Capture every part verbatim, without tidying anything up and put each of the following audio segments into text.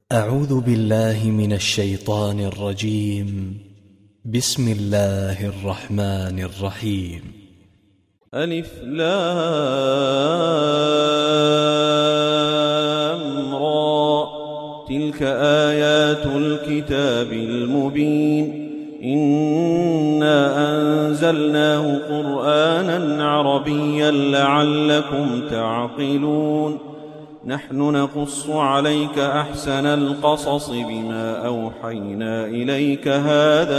أعوذ بالله من الشيطان الرجيم. بسم الله الرحمن الرحيم. ألف لام را تلك آيات الكتاب المبين إنا أنزلناه قرآنا عربيا لعلكم تعقلون نحن نقص عليك أحسن القصص بما أوحينا إليك هذا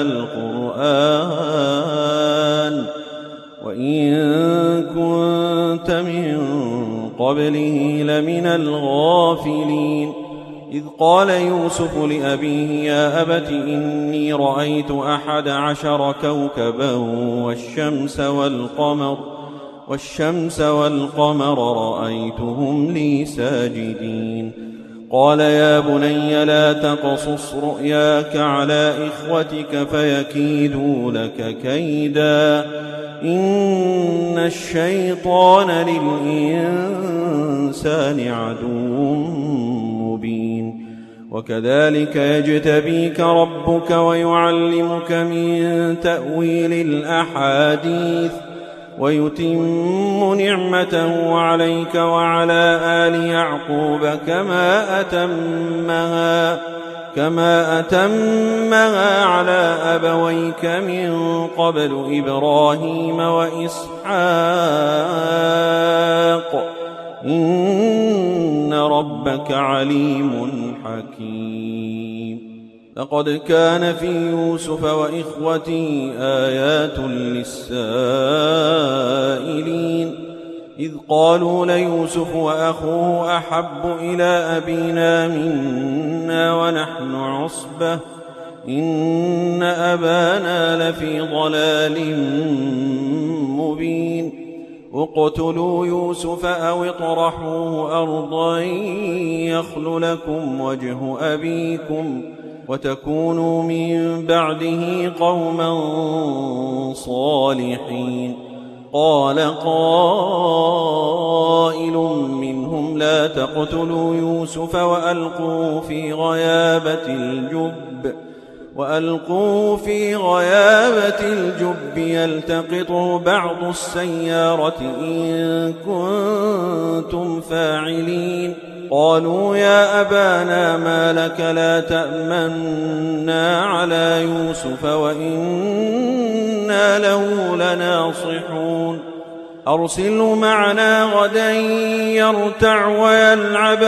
القرآن وإن كنت من قبله لمن الغافلين إذ قال يوسف لأبيه يا أبت إني رأيت أحد عشر كوكبا والشمس والقمر والشمس والقمر رأيتهم لي ساجدين قال يا بني لا تقصص رؤياك على إخوتك فيكيدوا لك كيدا إن الشيطان للإنسان عدو مبين وكذلك يجتبيك ربك ويعلمك من تأويل الأحاديث ويتم نعمته عليك وعلى آل يعقوب كما أتمها كما أتمها على أبويك من قبل إبراهيم وإسحاق إن ربك عليم حكيم لقد كان في يوسف وإخوته آيات للسائلين إذ قالوا ليوسف وأخوه أحب إلى أبينا منا ونحن عصبة إن أبانا لفي ضلال مبين اقتلوا يوسف أو اطرحوه أرضا يخل لكم وجه أبيكم وتكونوا من بعده قوما صالحين قال قائل منهم لا تقتلوا يوسف وألقوا في غيابة الجب وألقوا في غيابة الجب يلتقطه بعض السيارة إن كنتم فاعلين قالوا يا أبانا ما لك لا تأمنا على يوسف وإنا له لناصحون أرسله معنا غدا يرتع ويلعب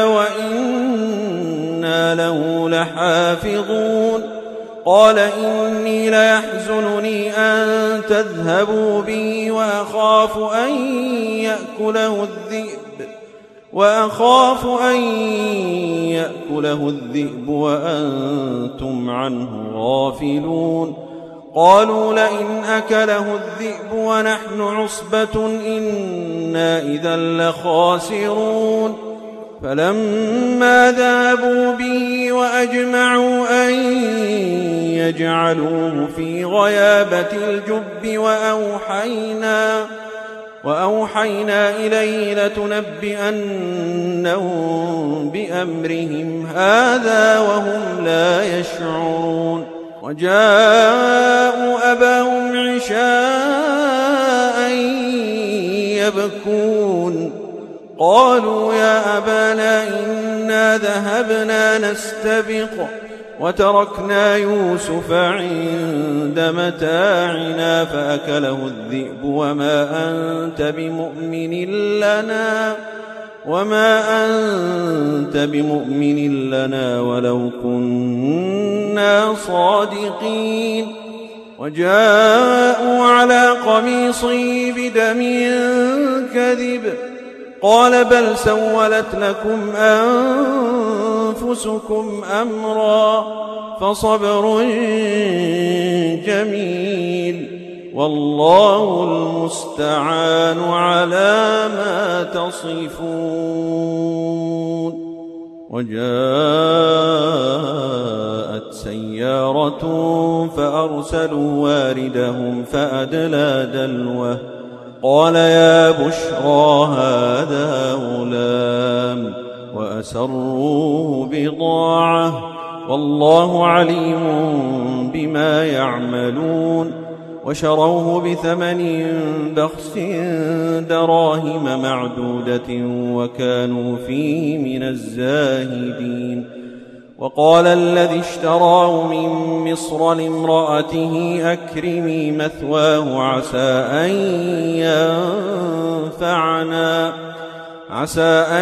وإنا له لحافظون قال إني ليحزنني أن تذهبوا بي وأخاف أن يأكله الذئب وأخاف أن يأكله الذئب وأنتم عنه غافلون قالوا لئن أكله الذئب ونحن عصبة إنا إذا لخاسرون فلما ذهبوا به وأجمعوا أن يجعلوه في غيابة الجب وأوحينا وأوحينا إليه لتنبئنهم بأمرهم هذا وهم لا يشعرون وجاءوا أباهم عشاء يبكون قالوا يا أبانا إنا ذهبنا نستبق وتركنا يوسف عند متاعنا فأكله الذئب وما أنت بمؤمن لنا وما أنت بمؤمن لنا ولو كنا صادقين وجاءوا على قميصه بدم كذب قال بل سولت لكم أنفسكم أمرا فصبر جميل والله المستعان على ما تصفون وجاءت سيارة فأرسلوا واردهم فأدلى دلوه قال يا بشرى هذا غلام وأسروه بضاعة والله عليم بما يعملون وشروه بثمن بخس دراهم معدودة وكانوا فيه من الزاهدين. وقال الذي اشتراه من مصر لامرأته أكرمي مثواه عسى أن ينفعنا عسى أن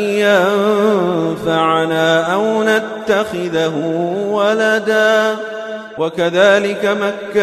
ينفعنا أو نتخذه ولدا وكذلك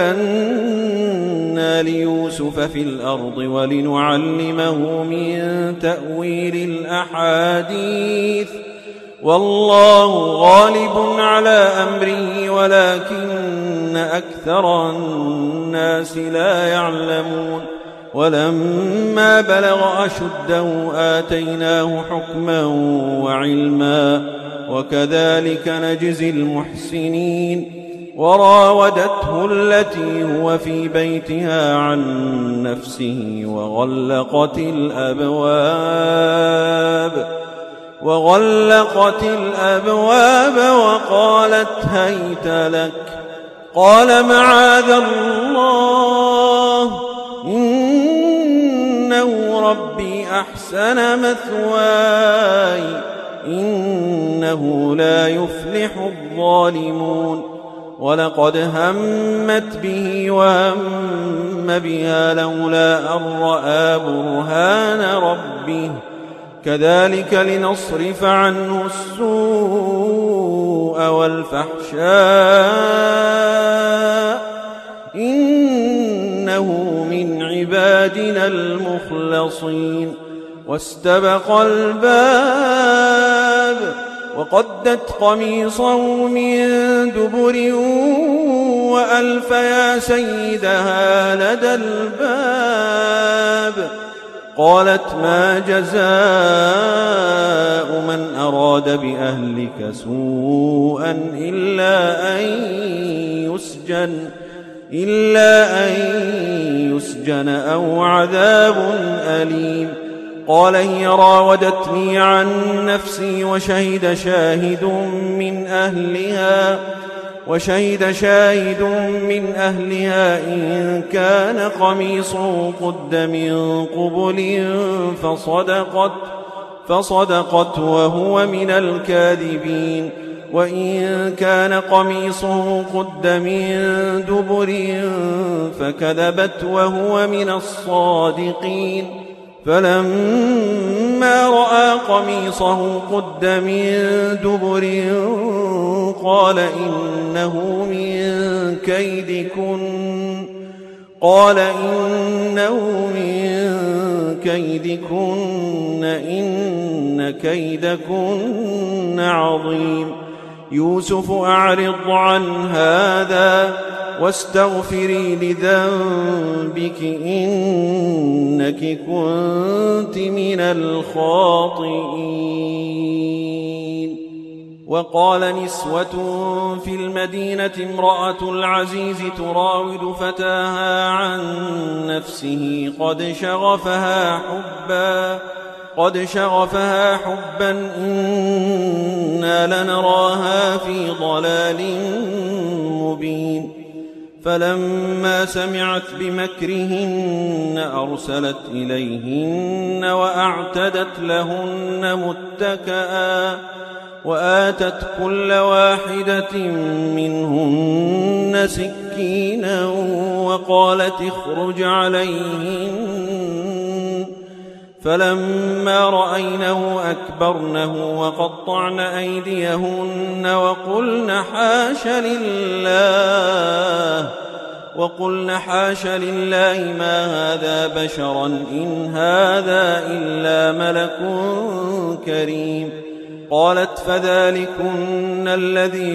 مكنا ليوسف في الأرض ولنعلمه من تأويل الأحاديث والله غالب على أمره ولكن أكثر الناس لا يعلمون. ولما بلغ أشده آتيناه حكما وعلما وكذلك نجزي المحسنين. وراودته التي هو في بيتها عن نفسه وغلقت الأبواب وغلقت الأبواب وقالت هيت لك قال معاذ الله إنه ربي أحسن مثواي إنه لا يفلح الظالمون. ولقد همت به وهم بها لولا أن رأى برهان ربه كذلك لنصرف عنه السوء والفحشاء إنه من عبادنا المخلصين. واستبق الباب وقدت قميصه من دبر وألف يا سيدها لدى الباب قالت ما جزاء من أراد بأهلك سوءا إلا أن يسجن إلا أن يسجن أو عذاب أليم. قال هي راودتني عن نفسي وشهد شاهد من أهلها وشهد شاهد من أهلها إن كان قميصه قد من قبل فصدقت فصدقت وهو من الكاذبين وإن كان قميصه قد من دبر فكذبت وهو من الصادقين. فلما رأى قميصه قد من دبر قال إنه من كيدكن قال إنه من كيدكن إن كيدكن عظيم. يوسف أعرض عن هذا واستغفري لذنبك إنك كنت من الخاطئين. وقال نسوة في المدينة امرأة العزيز تراود فتاها عن نفسه قد شغفها حبا قد شغفها حبا إنا لنراها في ضلال مبين. فلما سمعت بمكرهن أرسلت إليهن وأعتدت لهن متكئا وآتت كل واحدة منهن سكينا وقالت اخرج عليهن. فلما رأينه أكبرنه وقطعن أيديهن وقلن حاش لله وقلن حاش لله ما هذا بشرا إن هذا إلا ملك كريم. قالت فذلكن الذي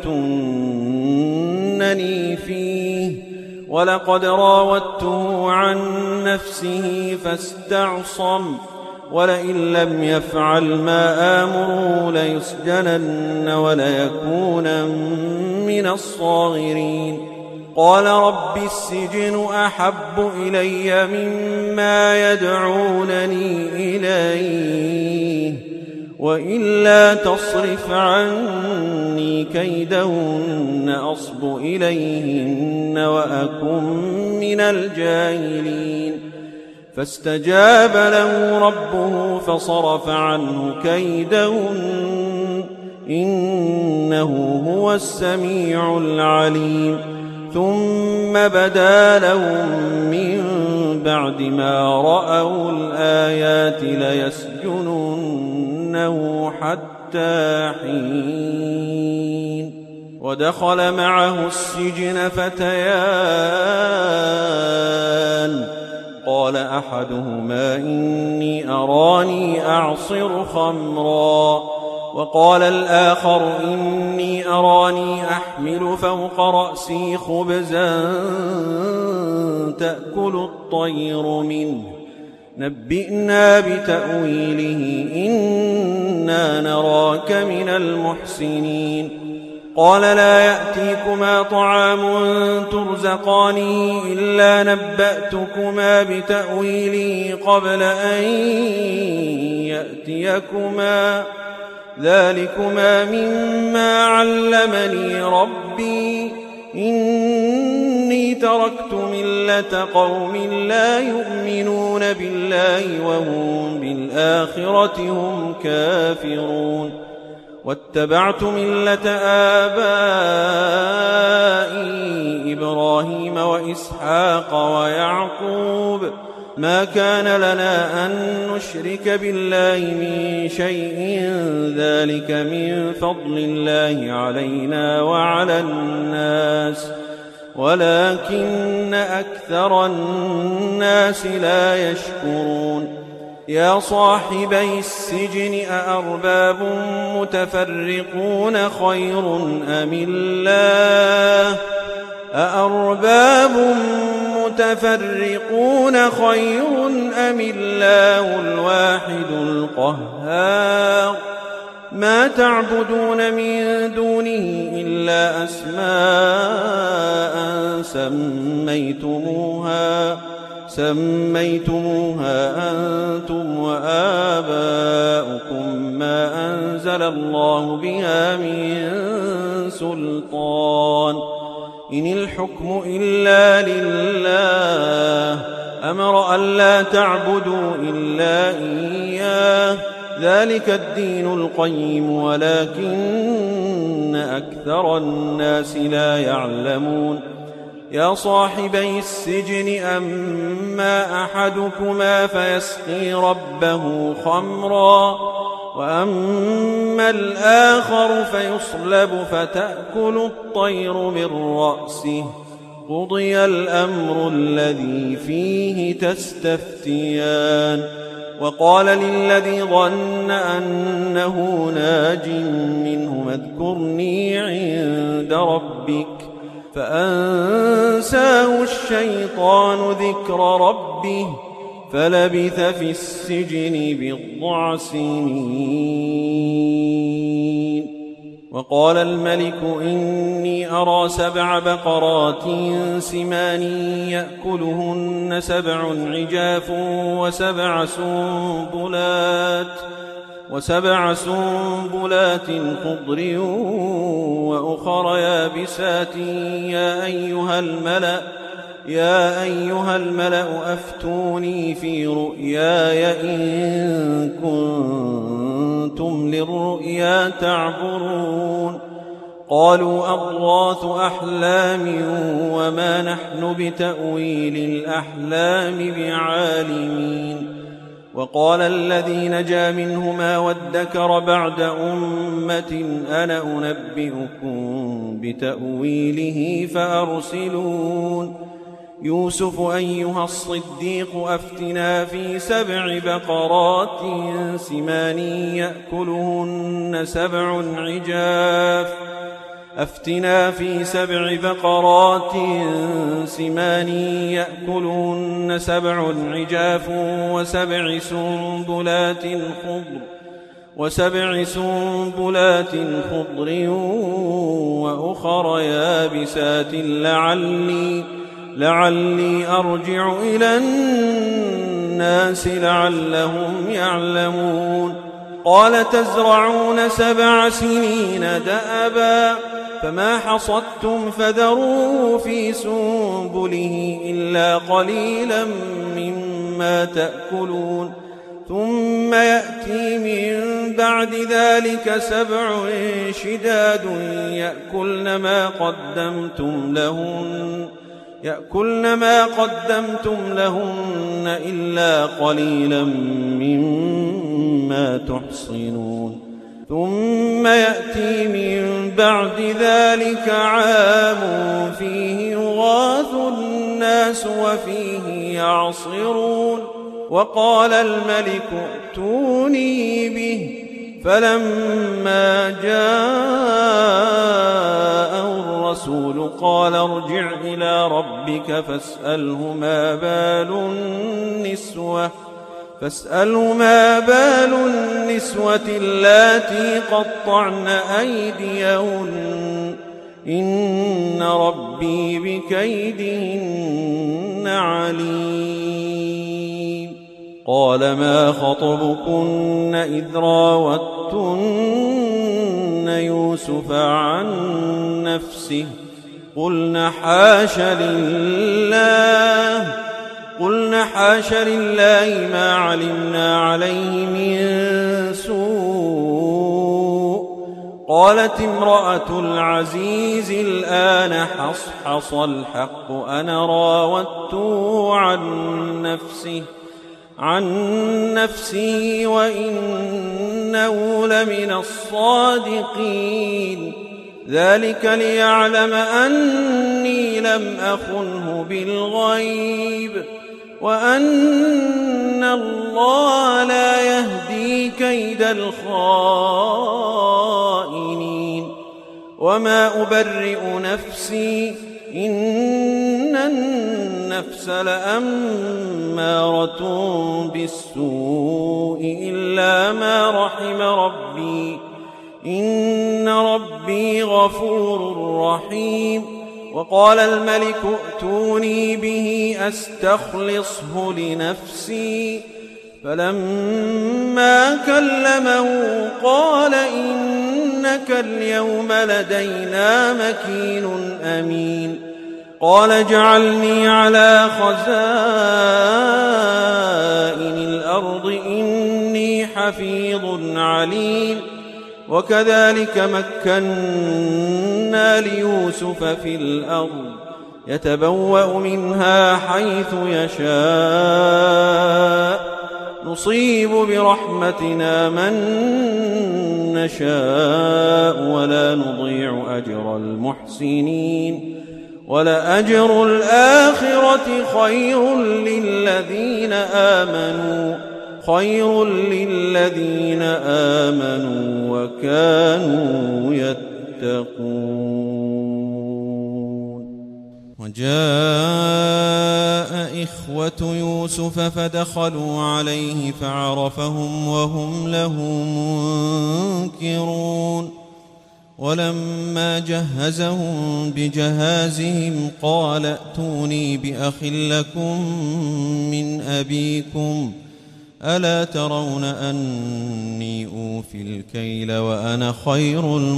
لمتنني فيه ولقد راودته عن نفسه فاستعصم ولئن لم يفعل ما آمره ليسجنن وليكون من الصاغرين. قال رب السجن أحب إلي مما يدعونني إليه وإلا تصرف عني كيدهن أصب إليهن وأكن من الجاهلين فاستجاب له ربه فصرف عنه كيدهن إنه هو السميع العليم ثم بدا لهم من بعد ما رأوا الآيات ليسجننه حتى حين ودخل معه السجن فتيان قال أحدهما إني أراني أعصر خمرا وقال الآخر إني أراني أحمل فوق رأسي خبزا تأكل الطير منه نبئنا بتأويله إنا نراك من المحسنين قال لا يأتيكما طعام ترزقانه إلا نبأتكما بتأويله قبل أن يأتيكما ذلكما مما علمني ربي إني تركت ملة قوم لا يؤمنون بالله وهم بالآخرة هم كافرون واتبعت ملة آبائي إبراهيم وإسحاق ويعقوب ما كان لنا أن نشرك بالله من شيء ذلك من فضل الله علينا وعلى الناس ولكن أكثر الناس لا يشكرون يا صاحبي السجن أأرباب متفرقون خير أم الله أأرباب متفرقون خير أم الله الواحد القهار ما تعبدون من دونه إلا أسماء سميتموها سميتموها أنتم وآباؤكم ما أنزل الله بها من سلطان إن الحكم إلا لله أمر ألا تعبدوا إلا إياه ذلك الدين القيم ولكن أكثر الناس لا يعلمون يا صاحبي السجن أما أحدكما فيسقي ربه خمرا وأما الآخر فيصلب فتأكل الطير من رأسه قضي الأمر الذي فيه تستفتيان وقال للذي ظن أنه ناج منه اذكرني عند ربك فأنساه الشيطان ذكر ربه فلبث في السجن بضع سنين وقال الملك إني أرى سبع بقرات سمان يأكلهن سبع عجاف وسبع سنبلات وسبع سنبلات خضر وأخر يابسات يا أيها الملأ يا أيها الملأ أفتوني في رؤياي إن كنتم للرؤيا تعبرون قالوا أضغاث أحلام وما نحن بتأويل الأحلام بعالمين وقال الذي نجا منهما وادكر بعد أمة أنا أنبئكم بتأويله فأرسلون يوسف أيها الصديق أفتنا في سبع بقرات سمان يأكلهن سبع عجاف أفتنا في سبع بقرات سمان يأكلهن سبع عجاف وسبع سنبلات خضر وسبع سنبلات خضر وأخر يابسات لعلي لعلي أرجع إلى الناس لعلهم يعلمون قال تزرعون سبع سنين دأبا فما حصدتم فذروه في سنبله إلا قليلا مما تأكلون ثم يأتي من بعد ذلك سبع شداد يأكلن ما قدمتم لهن يأكلن ما قدمتم لهن إلا قليلا مما تحصنون ثم يأتي من بعد ذلك عام فيه يغاث الناس وفيه يعصرون وقال الملك ائتوني به فلما جاءه الرسول قال ارجع إلى ربك فاسأله ما بال النسوة فاسأله ما بال النسوة اللاتي قطعن أيديهن إن ربي بكيدهن عليم قال ما خطبكن إذ راوتن يوسف عن نفسه قلن حاش لله قلن حاش لله ما علمنا عليه من سوء قالت امرأة العزيز الآن حصحص الحق أنا راودته عن نفسه عن نفسه وإنه لمن الصادقين ذلك ليعلم أني لم أخنه بالغيب وأن الله لا يهدي كيد الخائنين وما أبرئ نفسي إن النفس لأمارة بالسوء إلا ما رحم ربي إن ربي غفور رحيم وقال الملك ائتوني به أستخلصه لنفسي فلما كلمه قال إنك اليوم لدينا مكين أمين قال اجعلني على خزائن الأرض إني حفيظ عليم وكذلك مكنا ليوسف في الأرض يتبوأ منها حيث يشاء نصيب برحمتنا من نشاء ولا نضيع أجر المحسنين ولأجر الآخرة خير للذين آمنوا خير للذين آمنوا وكانوا يتقون وجاء إخوة يوسف فدخلوا عليه فعرفهم وهم له منكرون ولما جهزهم بجهازهم قال ائتوني بأخ لكم من أبيكم ألا ترون أني أوفي الكيل وأنا خير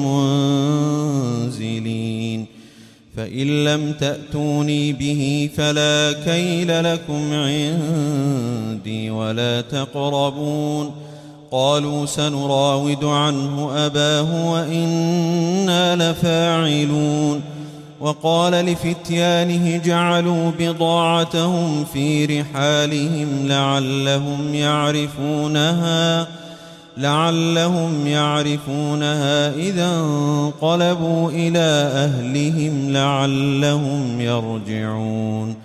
المنزلين فإن لم تأتوني به فلا كيل لكم عندي ولا تقربون قالوا سنراود عنه أباه وإنا لفاعلون وقال لفتيانه جعلوا بضاعتهم في رحالهم لعلهم يعرفونها لعلهم يعرفونها إذا انقلبوا إلى أهلهم لعلهم يرجعون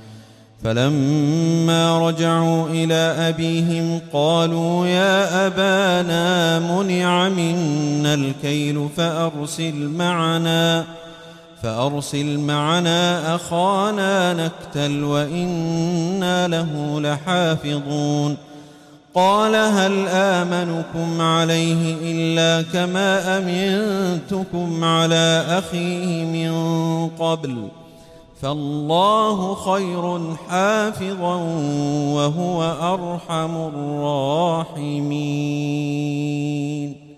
فلما رجعوا إلى أبيهم قالوا يا أبانا منع منا الكيل فأرسل معنا فأرسل معنا أخانا نكتل وإنا له لحافظون قال هل آمنكم عليه إلا كما أمنتكم على أخيه من قبل فالله خير حافظا وهو أرحم الراحمين.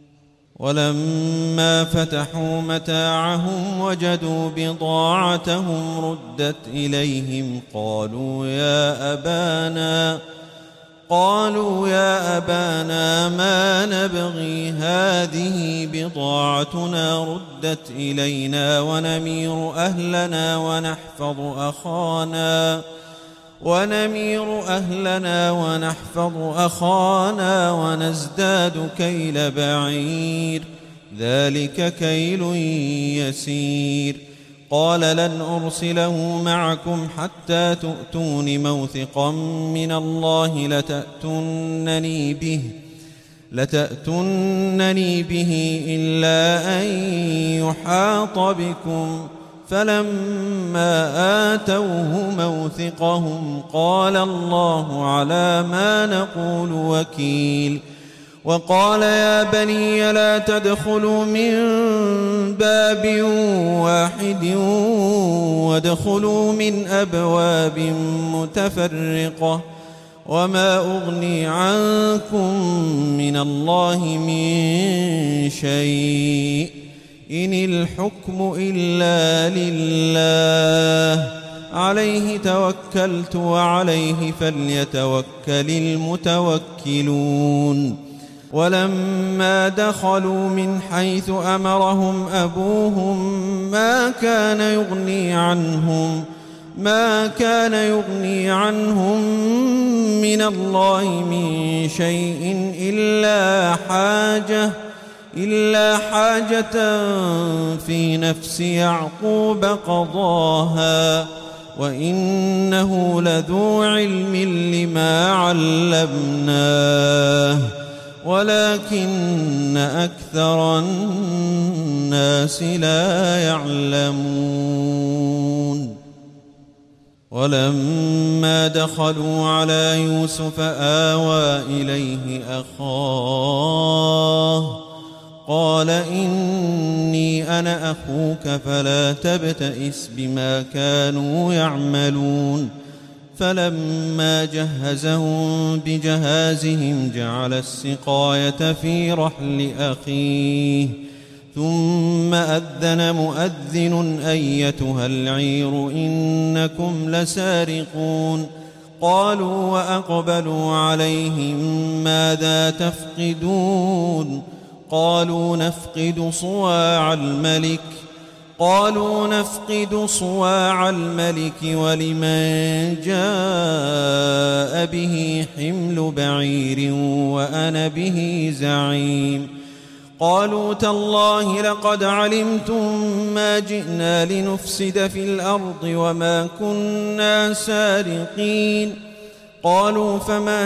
ولما فتحوا متاعهم وجدوا بضاعتهم ردت إليهم قالوا يا أبانا قالوا يا أبانا ما نبغي هذه بضاعتنا ردت إلينا ونمير أهلنا ونحفظ أخانا ونمير أهلنا ونحفظ أخانا ونزداد كيل بعير ذلك كيل يسير. قال لن أرسله معكم حتى تؤتون موثقا من الله لتأتونني به لتأتونني به إلا أن يحاط بكم. فلما آتوه موثقهم قال الله على ما نقول وكيل. وقال يا بني لا تدخلوا من باب واحد وادخلوا من أبواب متفرقة وما أغني عنكم من الله من شيء إن الحكم إلا لله عليه توكلت وعليه فليتوكل المتوكلون. ولما دخلوا من حيث أمرهم أبوهم ما كان يغني عنهم ما كان يغني عنهم من الله من شيء إلا حاجة إلا حاجة في نفس يعقوب قضاها وإنه لذو علم لما علمناه ولكن أكثر الناس لا يعلمون. ولما دخلوا على يوسف آوى إليه أخاه قال إني أنا أخوك فلا تبتئس بما كانوا يعملون. فلما جهزهم بجهازهم جعل السقاية في رحل أخيه ثم أذن مؤذن أيتها العير إنكم لسارقون. قالوا وأقبلوا عليهم ماذا تفقدون قالوا نفقد صواع الملك قالوا نفقد صواع الملك ولمن جاء به حمل بعير وأنا به زعيم. قالوا تالله لقد علمتم ما جئنا لنفسد في الأرض وما كنا سارقين. قالوا فما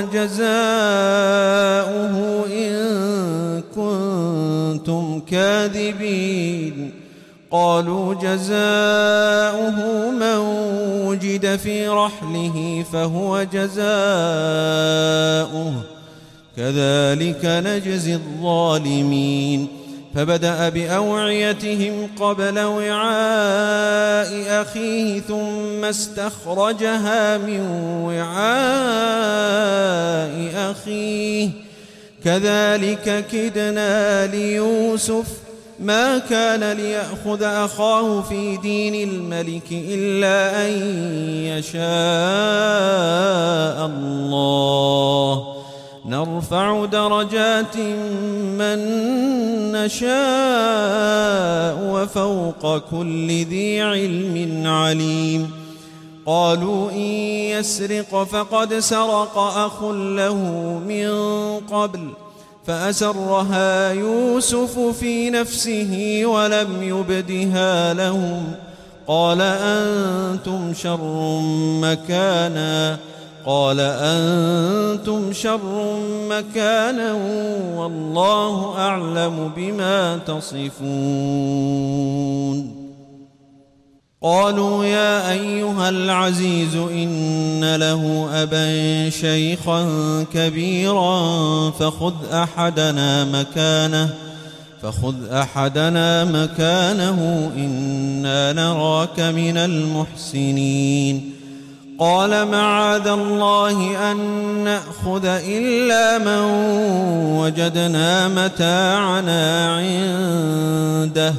جزاؤه إن كنتم كاذبين. قالوا جزاؤه من وجد في رحله فهو جزاؤه كذلك نجزي الظالمين. فبدأ بأوعيتهم قبل وعاء أخيه ثم استخرجها من وعاء أخيه كذلك كدنا ليوسف ما كان ليأخذ أخاه في دين الملك إلا أن يشاء الله نرفع درجات من نشاء وفوق كل ذي علم عليم. قالوا إن يسرق فقد سرق أخ له من قبل فأسرها يوسف في نفسه ولم يبدها لهم. قال أنتم شر مكانا قال أنتم شر مكانا والله أعلم بما تصفون. قالوا يا أيها العزيز إن له أبا شيخا كبيرا فخذ أحدنا مكانه فخذ أحدنا مكانه إنا نراك من المحسنين قال معاذ الله أن نأخذ إلا من وجدنا متاعنا عنده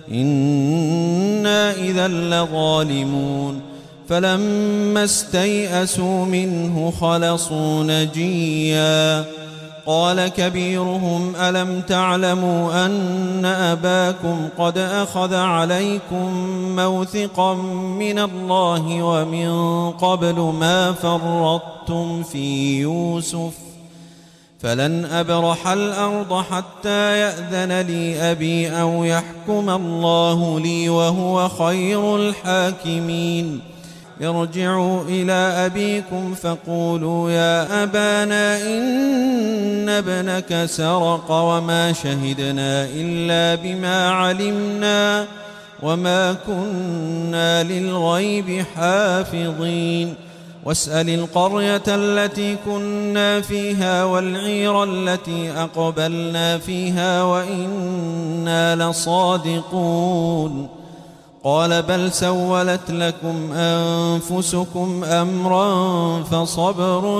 إنا إذا لظالمون فلما استيئسوا منه خلصوا نجيا قال كبيرهم ألم تعلموا أن أباكم قد أخذ عليكم موثقا من الله ومن قبل ما فرطتم في يوسف فلن أبرح الأرض حتى يأذن لي أبي أو يحكم الله لي وهو خير الحاكمين ارجعوا إلى أبيكم فقولوا يا أبانا إن ابنك سرق وما شهدنا إلا بما علمنا وما كنا للغيب حافظين واسأل القرية التي كنا فيها والعير التي أقبلنا فيها وإنا لصادقون قال بل سولت لكم أنفسكم أمرا فصبر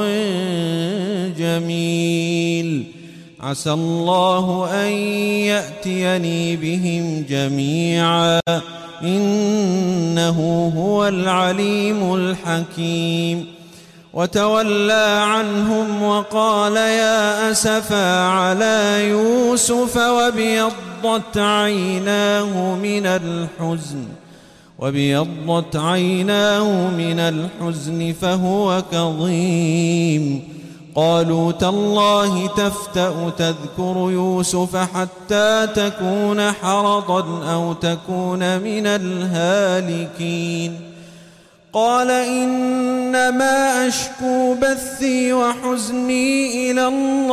جميل عسى الله أن يأتيني بهم جميعا إنه هو العليم الحكيم وتولى عنهم وقال يا أسفا على يوسف وابيضت عيناه من الحزن وابيضت عيناه من الحزن فهو كظيم قالوا تالله تفتأ تذكر يوسف حتى تكون حرضا أو تكون من الهالكين قال إنما أشكو بثي وحزني إلى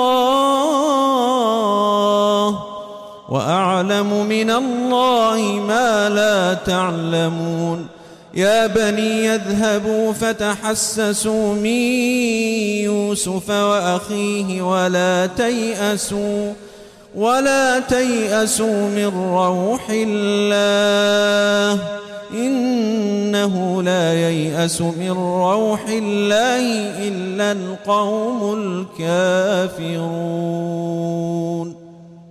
الله وأعلم من الله ما لا تعلمون يا بني يذهبوا فتحسسوا من يوسف وأخيه ولا تيأسوا ولا تيأسوا من روح الله إنه لا ييأس من روح الله إلا القوم الكافرون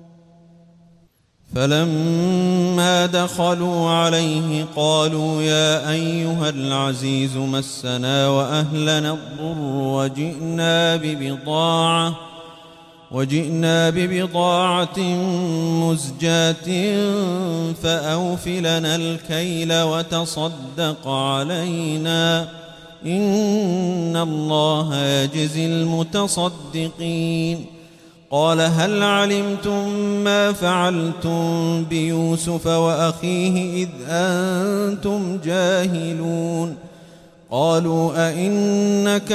فلما دخلوا عليه قالوا يا أيها العزيز مسنا وأهلنا الضر وجئنا ببضاعة وجئنا ببضاعة مزجاة فأوف لنا الكيل وتصدق علينا إن الله يجزي المتصدقين قال هل علمتم ما فعلتم بيوسف وأخيه إذ أنتم جاهلون قالوا أئنك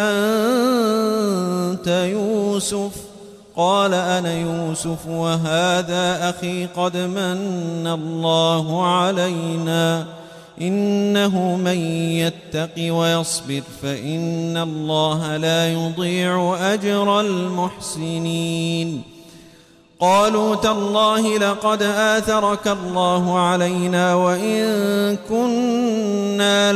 لأنت يوسف قال أنا يوسف وهذا أخي قد من الله علينا إنه من يتق ويصبر فإن الله لا يضيع أجر المحسنين قالوا تالله لقد آثرك الله علينا وإن كنا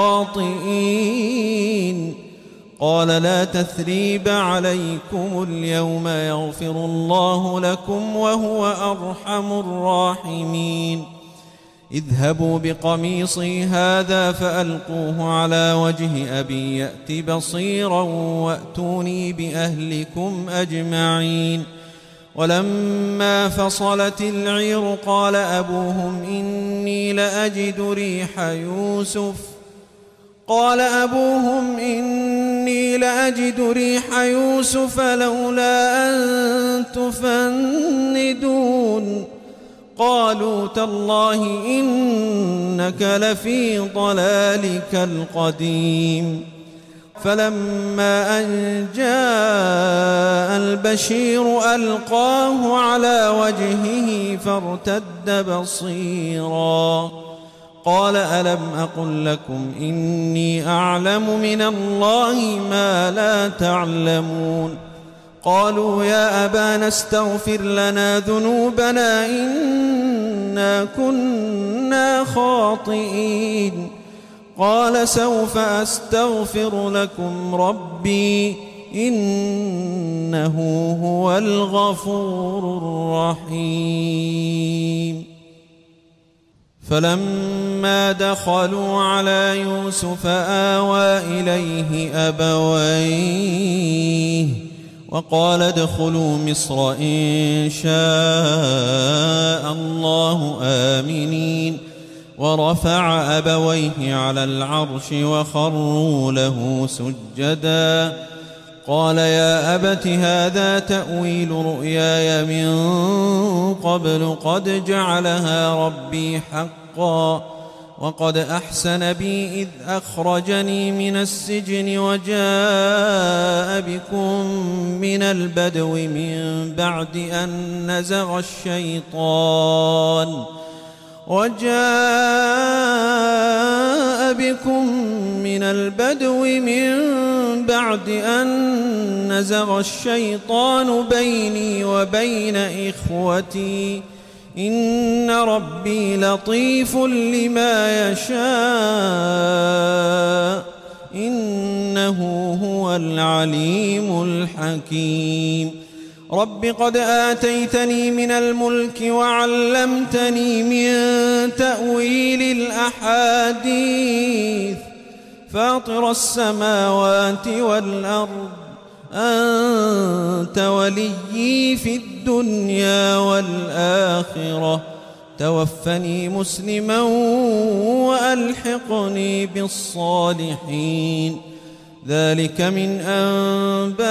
لخاطئين قال لا تثريب عليكم اليوم يغفر الله لكم وهو أرحم الراحمين اذهبوا بقميصي هذا فألقوه على وجه أبي يأت بصيرا وأتوني بأهلكم أجمعين ولما فصلت العير قال أبوهم إني لأجد ريح يوسف قال أبوهم إني لأجد ريح يوسف لولا أن تفندون قالوا تالله إنك لفي ضلالك القديم فلما أن جاء البشير ألقاه على وجهه فارتد بصيرا قال ألم أقل لكم إني أعلم من الله ما لا تعلمون قالوا يا أبانا استغفر لنا ذنوبنا إنا كنا خاطئين. قال سوف أستغفر لكم ربي إنه هو الغفور الرحيم. فلما دخلوا على يوسف آوى إليه أبويه وقال ادخلوا مصر إن شاء الله آمنين. ورفع أبويه على العرش وخروا له سجدا. قال يا أبت هذا تأويل رؤياي من قبل قد جعلها ربي حقا وقد أحسن بي إذ أخرجني من السجن وجاء بكم من البدو من بعد أن نزغ الشيطان وجاء بكم من البدو من بعد أن نزغ الشيطان بيني وبين إخوتي إن ربي لطيف لما يشاء إنه هو العليم الحكيم. رب قد آتيتني من الملك وعلمتني من تأويل الأحاديث فاطر السماوات والأرض أنت وليي في الدنيا والآخرة توفني مسلما وألحقني بالصالحين. ذلك من أنباء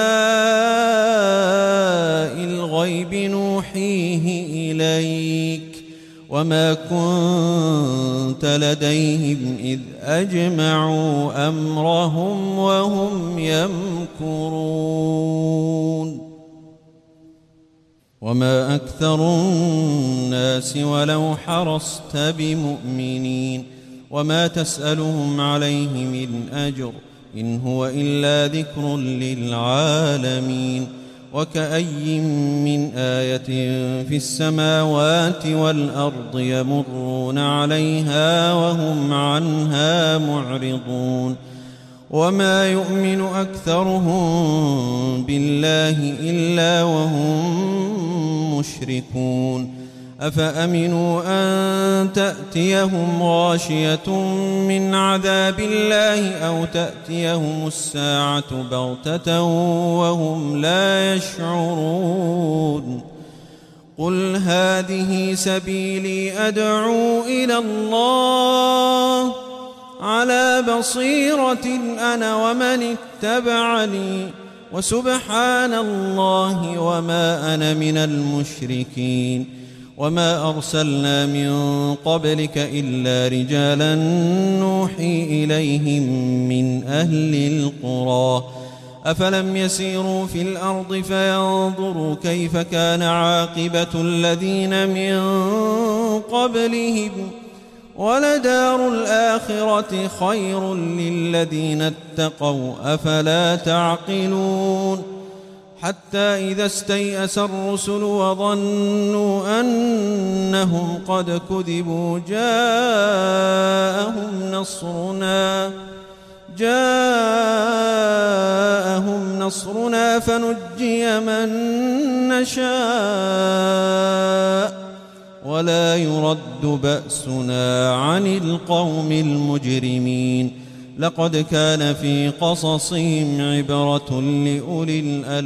الغيب نوحيه إليك وما كنت لديهم إذ أجمعوا أمرهم وهم يمكرون. وما أكثر الناس ولو حرصت بمؤمنين وما تسألهم عليه من أجر إن هو إلا ذكر للعالمين. وكأي من آية في السماوات والأرض يمرون عليها وهم عنها معرضون. وما يؤمن أكثرهم بالله إلا وهم مشركون. أفأمنوا أن تأتيهم غاشية من عذاب الله أو تأتيهم الساعة بغتة وهم لا يشعرون. قل هذه سبيلي أدعو إلى الله على بصيرة أنا ومن اتبعني وسبحان الله وما أنا من المشركين. وما أرسلنا من قبلك إلا رجالا نوحي إليهم من أهل القرى أفلم يسيروا في الأرض فينظروا كيف كان عاقبة الذين من قبلهم ولدار الآخرة خير للذين اتقوا أفلا تعقلون. حتى إذا استيأس الرسل وظنوا أنهم قد كذبوا جاءهم نصرنا جاءهم نصرنا فنجي من نشاء ولا يرد بأسنا عن القوم المجرمين. لقد كان في قصصهم عبرة لأولي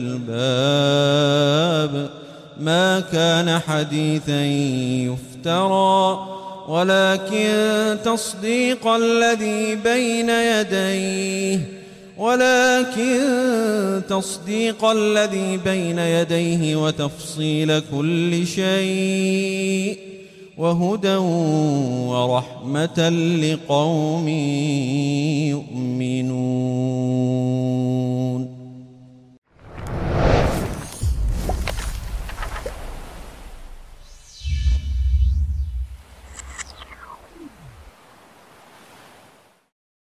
الألباب ما كان حديثا يفترى ولكن تصديق الذي بين يديه ولكن تصديق الذي بين يديه وتفصيل كل شيء وهدى ورحمة لقوم يؤمنون.